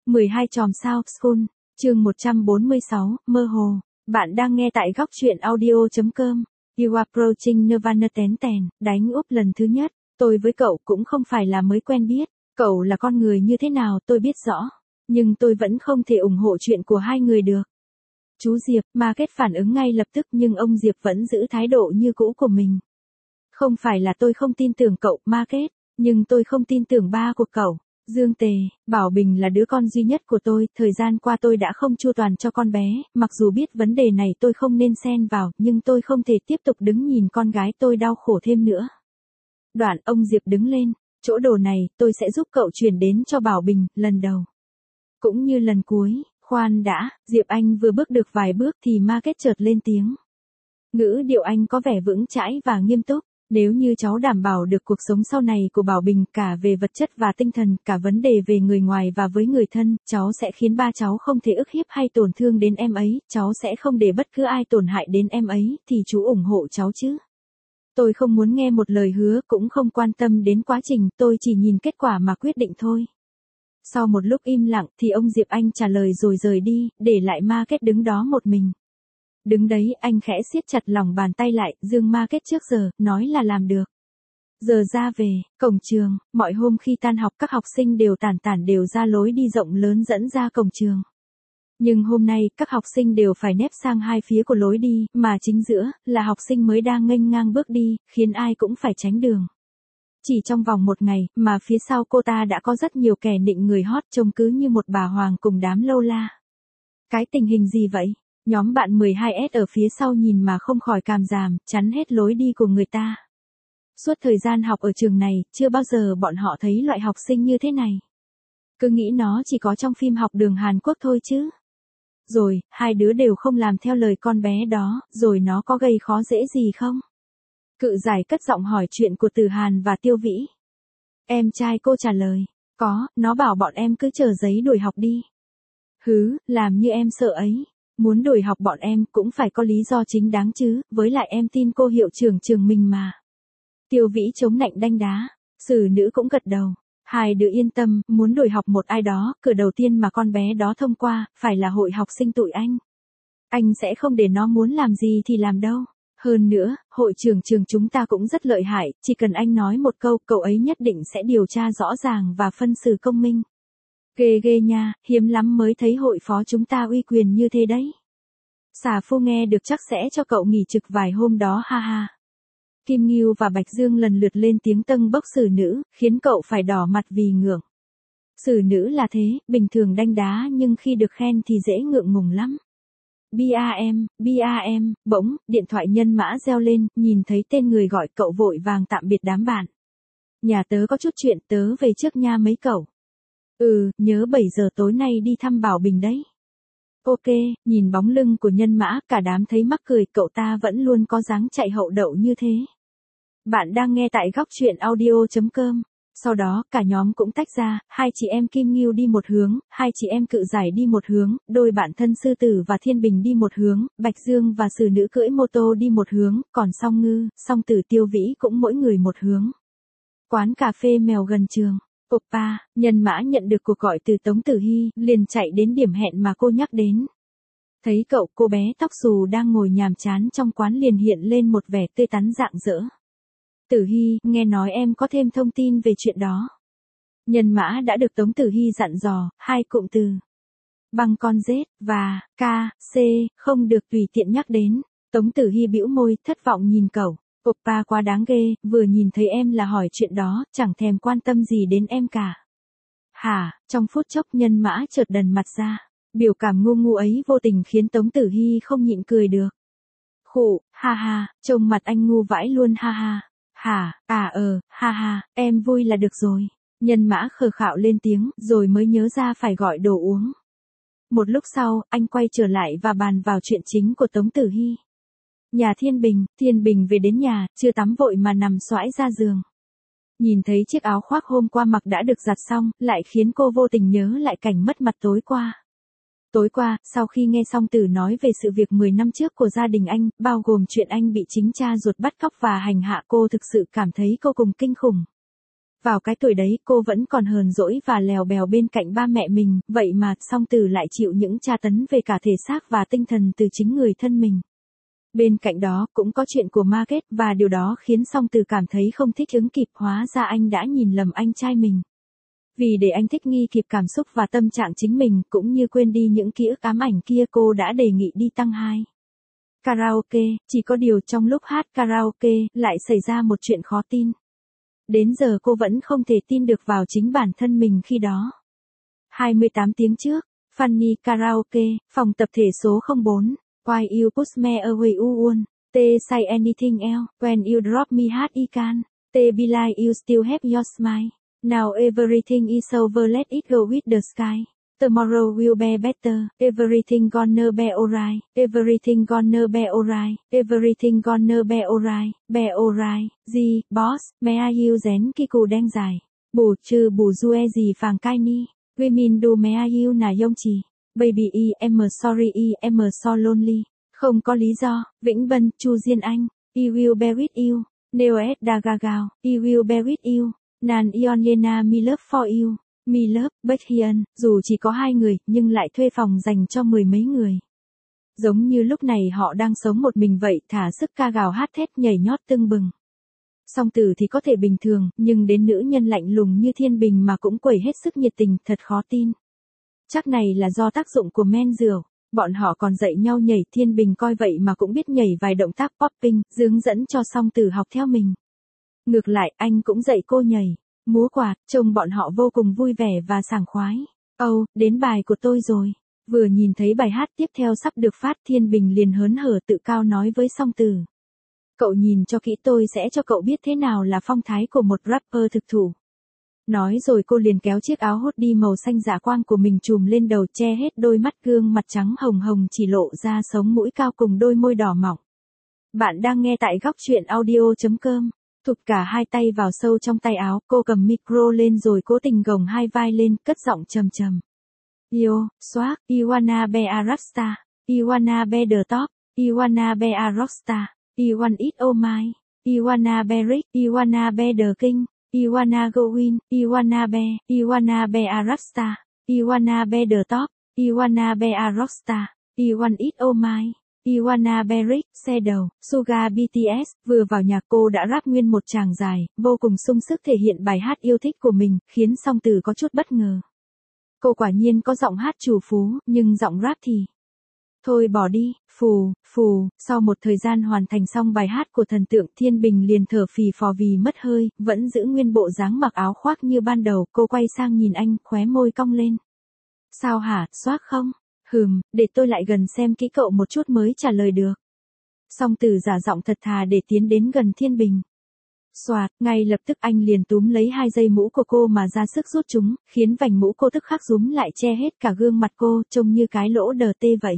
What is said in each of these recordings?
12 chòm sao School, chương 146, mơ hồ. Bạn đang nghe tại góc truyện audio.com. You are approaching Nirvana tén tèn, đánh úp lần thứ nhất. Tôi với cậu cũng không phải là mới quen biết. Cậu là con người như thế nào tôi biết rõ. Nhưng tôi vẫn không thể ủng hộ chuyện của hai người được. Chú Diệp, Market phản ứng ngay lập tức nhưng ông Diệp vẫn giữ thái độ như cũ của mình. Không phải là tôi không tin tưởng cậu, Market, nhưng tôi không tin tưởng ba của cậu. Dương Tề, Bảo Bình là đứa con duy nhất của tôi, thời gian qua tôi đã không chu toàn cho con bé, mặc dù biết vấn đề này tôi không nên xen vào, nhưng tôi không thể tiếp tục đứng nhìn con gái tôi đau khổ thêm nữa. Đoạn ông Diệp đứng lên, chỗ đồ này tôi sẽ giúp cậu chuyển đến cho Bảo Bình, lần đầu. Cũng như lần cuối, khoan đã, Diệp Anh vừa bước được vài bước thì Market chợt lên tiếng. Ngữ điệu anh có vẻ vững chãi và nghiêm túc. Nếu như cháu đảm bảo được cuộc sống sau này của Bảo Bình cả về vật chất và tinh thần, cả vấn đề về người ngoài và với người thân, cháu sẽ khiến ba cháu không thể ức hiếp hay tổn thương đến em ấy, cháu sẽ không để bất cứ ai tổn hại đến em ấy, thì chú ủng hộ cháu chứ? Tôi không muốn nghe một lời hứa, cũng không quan tâm đến quá trình, tôi chỉ nhìn kết quả mà quyết định thôi. Sau một lúc im lặng thì ông Diệp Anh trả lời rồi rời đi, để lại Market đứng đó một mình. Đứng đấy anh khẽ siết chặt lòng bàn tay lại, Dương Market trước giờ, nói là làm được. Giờ ra về, cổng trường, mọi hôm khi tan học các học sinh đều tản đều ra lối đi rộng lớn dẫn ra cổng trường. Nhưng hôm nay, các học sinh đều phải nép sang hai phía của lối đi, mà chính giữa, là học sinh mới đang nghênh ngang bước đi, khiến ai cũng phải tránh đường. Chỉ trong vòng một ngày, mà phía sau cô ta đã có rất nhiều kẻ nịnh người hot trông cứ như một bà hoàng cùng đám lâu la. Cái tình hình gì vậy? Nhóm bạn 12S ở phía sau nhìn mà không khỏi cảm giảm, chắn hết lối đi của người ta. Suốt thời gian học ở trường này, chưa bao giờ bọn họ thấy loại học sinh như thế này. Cứ nghĩ nó chỉ có trong phim học đường Hàn Quốc thôi chứ. Rồi, hai đứa đều không làm theo lời con bé đó, rồi nó có gây khó dễ gì không? Cự giải cất giọng hỏi chuyện của Từ Hàn và Tiêu Vĩ. Em trai cô trả lời, có, nó bảo bọn em cứ chờ giấy đuổi học đi. Hứ, làm như em sợ ấy. Muốn đuổi học bọn em cũng phải có lý do chính đáng chứ, với lại em tin cô hiệu trưởng trường mình mà. Tiêu Vĩ chống nạnh đanh đá, Sử Nữ cũng gật đầu. Hai đứa yên tâm, muốn đuổi học một ai đó, cửa đầu tiên mà con bé đó thông qua, phải là hội học sinh tụi anh. Anh sẽ không để nó muốn làm gì thì làm đâu. Hơn nữa, hội trưởng trường chúng ta cũng rất lợi hại, chỉ cần anh nói một câu, cậu ấy nhất định sẽ điều tra rõ ràng và phân xử công minh. Ghê ghê nha, hiếm lắm mới thấy hội phó chúng ta uy quyền như thế đấy. Xà Phu nghe được chắc sẽ cho cậu nghỉ trực vài hôm đó ha ha. Kim Ngưu và Bạch Dương lần lượt lên tiếng tâng bốc Sử Nữ, khiến cậu phải đỏ mặt vì ngượng. Sử Nữ là thế, bình thường đanh đá nhưng khi được khen thì dễ ngượng ngùng lắm. BAM, bỗng, điện thoại Nhân Mã reo lên, nhìn thấy tên người gọi cậu vội vàng tạm biệt đám bạn. Nhà tớ có chút chuyện, tớ về trước nha mấy cậu. Nhớ 7 giờ tối nay đi thăm Bảo Bình đấy. Ok, nhìn bóng lưng của Nhân Mã, cả đám thấy mắc cười, cậu ta vẫn luôn có dáng chạy hậu đậu như thế. Bạn đang nghe tại góc truyện audio.com. Sau đó, cả nhóm cũng tách ra, hai chị em Kim Ngưu đi một hướng, hai chị em Cự Giải đi một hướng, đôi bạn thân Sư Tử và Thiên Bình đi một hướng, Bạch Dương và Sử Nữ cưỡi mô tô đi một hướng, còn Song Ngư, Song Tử, Tiêu Vĩ cũng mỗi người một hướng. Quán cà phê mèo gần trường. Oppa, Nhân Mã nhận được cuộc gọi từ Tống Tử Hy, liền chạy đến điểm hẹn mà cô nhắc đến. Thấy cậu, cô bé tóc xù đang ngồi nhàm chán trong quán liền hiện lên một vẻ tươi tắn rạng rỡ. Tử Hy, nghe nói em có thêm thông tin về chuyện đó. Nhân Mã đã được Tống Tử Hy dặn dò, hai cụm từ băng con Z và K, C, không được tùy tiện nhắc đến. Tống Tử Hy bĩu môi, thất vọng nhìn cậu. Oppa quá đáng ghê, vừa nhìn thấy em là hỏi chuyện đó, chẳng thèm quan tâm gì đến em cả. Hả, trong phút chốc Nhân Mã chợt đần mặt ra. Biểu cảm ngu ngu ấy vô tình khiến Tống Tử Hy không nhịn cười được. Khụ, ha ha, trông mặt anh ngu vãi luôn ha ha. Hả, ha ha, em vui là được rồi. Nhân Mã khờ khạo lên tiếng, rồi mới nhớ ra phải gọi đồ uống. Một lúc sau, anh quay trở lại và bàn vào chuyện chính của Tống Tử Hy. Nhà Thiên Bình về đến nhà, chưa tắm vội mà nằm xoãi ra giường. Nhìn thấy chiếc áo khoác hôm qua mặc đã được giặt xong, lại khiến cô vô tình nhớ lại cảnh mất mặt tối qua. Tối qua, sau khi nghe Song Tử nói về sự việc 10 năm trước của gia đình anh, bao gồm chuyện anh bị chính cha ruột bắt cóc và hành hạ, cô thực sự cảm thấy cô cùng kinh khủng. Vào cái tuổi đấy cô vẫn còn hờn dỗi và lèo bèo bên cạnh ba mẹ mình, vậy mà Song Tử lại chịu những tra tấn về cả thể xác và tinh thần từ chính người thân mình. Bên cạnh đó cũng có chuyện của Margaret và điều đó khiến Song Tử cảm thấy không thích ứng kịp, hóa ra anh đã nhìn lầm anh trai mình. Vì để anh thích nghi kịp cảm xúc và tâm trạng chính mình cũng như quên đi những ký ức ám ảnh kia, cô đã đề nghị đi tăng 2. Karaoke, chỉ có điều trong lúc hát karaoke lại xảy ra một chuyện khó tin. Đến giờ cô vẫn không thể tin được vào chính bản thân mình khi đó. 28 tiếng trước, Funny Karaoke, phòng tập thể số 04. Why you push me away you won't, say anything else, when you drop me heart I can, be like you still have your smile. Now everything is over, let it go with the sky. Tomorrow will be better, everything gonna be alright, everything gonna be alright, everything gonna be alright. Gì, boss, mẹ yêu dén kỳ cù đen dài. Bù trừ bù du e gì phàng cai ni, women do mẹ yêu nà yông chỉ. Baby em sorry em so lonely. Không có lý do, Vĩnh Vân, Chu Diên Anh. I will be with you. Neoes Dagagao, I will be with you. Nan Ionyena me love for you. Me love, Baekhyun, dù chỉ có 2 người, nhưng lại thuê phòng dành cho 10 mấy người. Giống như lúc này họ đang sống một mình vậy, thả sức ca gào hát thét nhảy nhót tưng bừng. Song Tử thì có thể bình thường, nhưng đến nữ nhân lạnh lùng như Thiên Bình mà cũng quẩy hết sức nhiệt tình, thật khó tin. Chắc này là do tác dụng của men rượu. Bọn họ còn dạy nhau nhảy, Thiên Bình coi vậy mà cũng biết nhảy vài động tác popping, hướng dẫn cho Song Tử học theo mình. Ngược lại, anh cũng dạy cô nhảy, múa quạt, trông bọn họ vô cùng vui vẻ và sảng khoái. Đến bài của tôi rồi. Vừa nhìn thấy bài hát tiếp theo sắp được phát, Thiên Bình liền hớn hở tự cao nói với Song Tử. Cậu nhìn cho kỹ, tôi sẽ cho cậu biết thế nào là phong thái của một rapper thực thụ. Nói rồi cô liền kéo chiếc áo hoodie màu xanh dạ quang của mình trùm lên đầu, che hết đôi mắt, gương mặt trắng hồng hồng chỉ lộ ra sống mũi cao cùng đôi môi đỏ mọng. Bạn đang nghe tại góc truyện audio.com. Thụp cả 2 tay vào sâu trong tay áo, cô cầm micro lên rồi cố tình gồng 2 vai lên, cất giọng trầm trầm. Yo, swag, you wanna be a rockstar, you wanna be the top, you wanna be a rockstar, you want it all mine, you wanna be rich, you wanna be the king, you wanna go win, you wanna be a rockstar, you wanna be the top, you wanna be a rockstar, you want it all mine. Iwana Beric, xe đầu, Suga BTS, vừa vào nhạc cô đã rap nguyên một tràng dài, vô cùng sung sức thể hiện bài hát yêu thích của mình, khiến Song Tử có chút bất ngờ. Cô quả nhiên có giọng hát trù phú, nhưng giọng rap thì... Thôi bỏ đi, phù, sau một thời gian hoàn thành xong bài hát của thần tượng, Thiên Bình liền thở phì phò vì mất hơi, vẫn giữ nguyên bộ dáng mặc áo khoác như ban đầu, cô quay sang nhìn anh, khóe môi cong lên. Sao hả, xoác không? Để tôi lại gần xem kỹ cậu một chút mới trả lời được. Song Tử giả giọng thật thà để tiến đến gần Thiên Bình. Xoạt, ngay lập tức anh liền túm lấy 2 dây mũ của cô mà ra sức rút chúng, khiến vành mũ cô tức khắc rúm lại che hết cả gương mặt cô, trông như cái lỗ đờ tê vậy.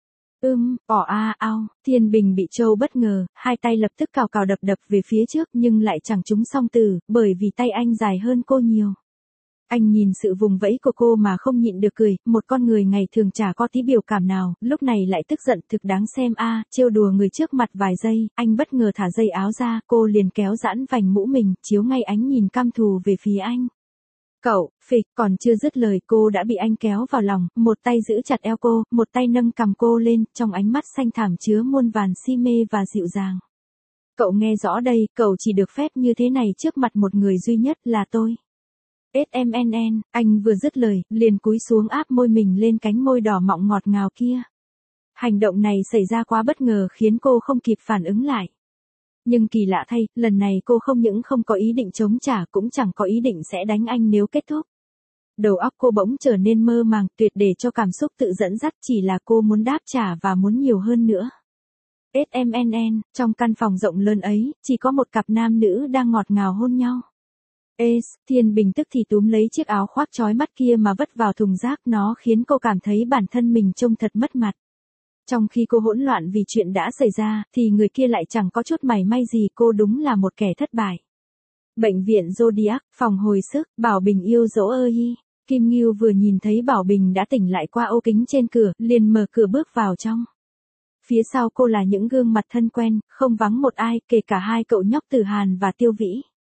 Ao, Thiên Bình bị trâu bất ngờ, 2 tay lập tức cào cào đập về phía trước nhưng lại chẳng trúng Song Tử, bởi vì tay anh dài hơn cô nhiều. Anh nhìn sự vùng vẫy của cô mà không nhịn được cười, một con người ngày thường chả có tí biểu cảm nào, lúc này lại tức giận, thực đáng xem trêu đùa người trước mặt vài giây, anh bất ngờ thả dây áo ra, cô liền kéo giãn vành mũ mình, chiếu ngay ánh nhìn căm thù về phía anh. Cậu, phịch, còn chưa dứt lời cô đã bị anh kéo vào lòng, một tay giữ chặt eo cô, một tay nâng cằm cô lên, trong ánh mắt xanh thẳm chứa muôn vàn si mê và dịu dàng. Cậu nghe rõ đây, cậu chỉ được phép như thế này trước mặt một người duy nhất là tôi. SMNN, anh vừa dứt lời, liền cúi xuống áp môi mình lên cánh môi đỏ mọng ngọt ngào kia. Hành động này xảy ra quá bất ngờ khiến cô không kịp phản ứng lại. Nhưng kỳ lạ thay, lần này cô không những không có ý định chống trả cũng chẳng có ý định sẽ đánh anh nếu kết thúc. Đầu óc cô bỗng trở nên mơ màng, tuyệt để cho cảm xúc tự dẫn dắt, chỉ là cô muốn đáp trả và muốn nhiều hơn nữa. SMNN, trong căn phòng rộng lớn ấy, chỉ có một cặp nam nữ đang ngọt ngào hôn nhau. Thiên Bình tức thì túm lấy chiếc áo khoác chói mắt kia mà vứt vào thùng rác, nó khiến cô cảm thấy bản thân mình trông thật mất mặt. Trong khi cô hỗn loạn vì chuyện đã xảy ra, thì người kia lại chẳng có chút mảy may gì, cô đúng là một kẻ thất bại. Bệnh viện Zodiac, phòng hồi sức, Bảo Bình yêu dỗ ơi. Kim Ngưu vừa nhìn thấy Bảo Bình đã tỉnh lại qua ô kính trên cửa, liền mở cửa bước vào trong. Phía sau cô là những gương mặt thân quen, không vắng một ai, kể cả 2 cậu nhóc Tử Hàn và Tiêu Vĩ.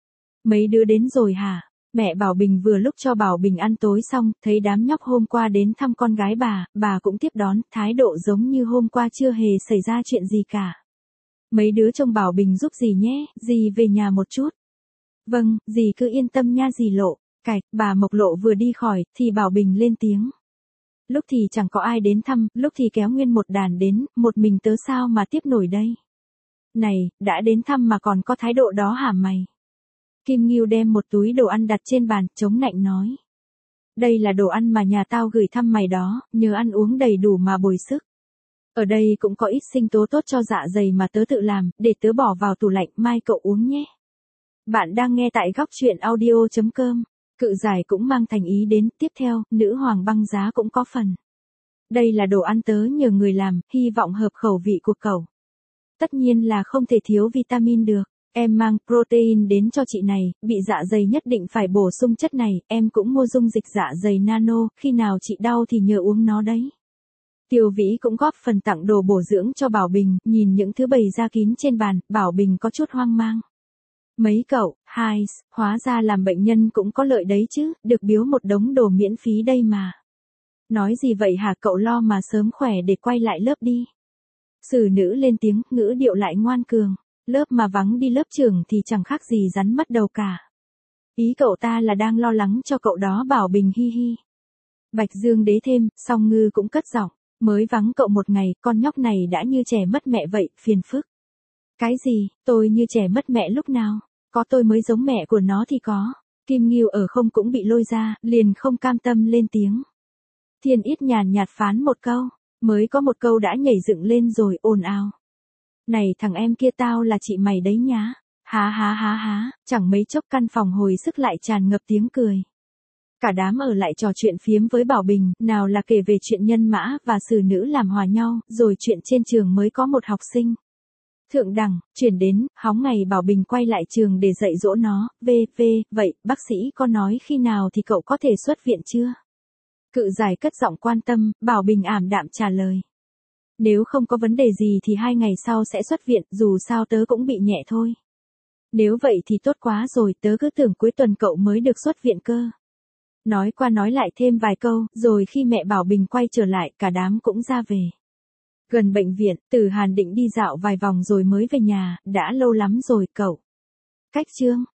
Mấy đứa đến rồi hả? Mẹ Bảo Bình vừa lúc cho Bảo Bình ăn tối xong, thấy đám nhóc hôm qua đến thăm con gái bà cũng tiếp đón, thái độ giống như hôm qua chưa hề xảy ra chuyện gì cả. Mấy đứa trông Bảo Bình giúp dì nhé, dì về nhà một chút. Vâng, dì cứ yên tâm nha dì Lộ. Cạch, bà Mộc Lộ vừa đi khỏi, thì Bảo Bình lên tiếng. Lúc thì chẳng có ai đến thăm, lúc thì kéo nguyên một đàn đến, một mình tớ sao mà tiếp nổi đây. Này, đã đến thăm mà còn có thái độ đó hả mày? Kim Ngưu đem một túi đồ ăn đặt trên bàn, chống nạnh nói. Đây là đồ ăn mà nhà tao gửi thăm mày đó, nhớ ăn uống đầy đủ mà bồi sức. Ở đây cũng có ít sinh tố tốt cho dạ dày mà tớ tự làm, để tớ bỏ vào tủ lạnh, mai cậu uống nhé. Bạn đang nghe tại góc truyện audio.com. Cự giải cũng mang thành ý đến, tiếp theo, nữ hoàng băng giá cũng có phần. Đây là đồ ăn tớ nhờ người làm, hy vọng hợp khẩu vị của cậu. Tất nhiên là không thể thiếu vitamin được. Em mang protein đến cho chị này, bị dạ dày nhất định phải bổ sung chất này, em cũng mua dung dịch dạ dày nano, khi nào chị đau thì nhờ uống nó đấy. Tiêu Vĩ cũng góp phần tặng đồ bổ dưỡng cho Bảo Bình, nhìn những thứ bày ra kín trên bàn, Bảo Bình có chút hoang mang. Mấy cậu, hóa ra làm bệnh nhân cũng có lợi đấy chứ, được biếu một đống đồ miễn phí đây mà. Nói gì vậy hả, cậu lo mà sớm khỏe để quay lại lớp đi. Sử nữ lên tiếng, ngữ điệu lại ngoan cường. Lớp mà vắng đi lớp trưởng thì chẳng khác gì rắn mất đầu cả. Ý cậu ta là đang lo lắng cho cậu đó, Bảo Bình hi hi. Bạch Dương Đế thêm, song Ngư cũng cất giọng. Mới vắng cậu một ngày, con nhóc này đã như trẻ mất mẹ vậy, phiền phức. Cái gì, tôi như trẻ mất mẹ lúc nào? Có tôi mới giống mẹ của nó thì có. Kim Ngưu ở không cũng bị lôi ra, liền không cam tâm lên tiếng. Thiên Ít nhàn nhạt phán một câu, mới có một câu đã nhảy dựng lên rồi ồn ào. Này thằng em kia, tao là chị mày đấy nhá. Há, chẳng mấy chốc căn phòng hồi sức lại tràn ngập tiếng cười. Cả đám ở lại trò chuyện phiếm với Bảo Bình, nào là kể về chuyện Nhân Mã và Sử Nữ làm hòa nhau, rồi chuyện trên trường mới có một học sinh. Thượng đẳng, chuyển đến, hóng ngày Bảo Bình quay lại trường để dạy dỗ nó, vậy, bác sĩ có nói khi nào thì cậu có thể xuất viện chưa? Cự giải cất giọng quan tâm, Bảo Bình ảm đạm trả lời. Nếu không có vấn đề gì thì 2 ngày sau sẽ xuất viện, dù sao tớ cũng bị nhẹ thôi. Nếu vậy thì tốt quá rồi, tớ cứ tưởng cuối tuần cậu mới được xuất viện cơ. Nói qua nói lại thêm vài câu, rồi khi mẹ Bảo Bình quay trở lại, cả đám cũng ra về. Gần bệnh viện, Từ Hàn định đi dạo vài vòng rồi mới về nhà, đã lâu lắm rồi cậu. Cách chương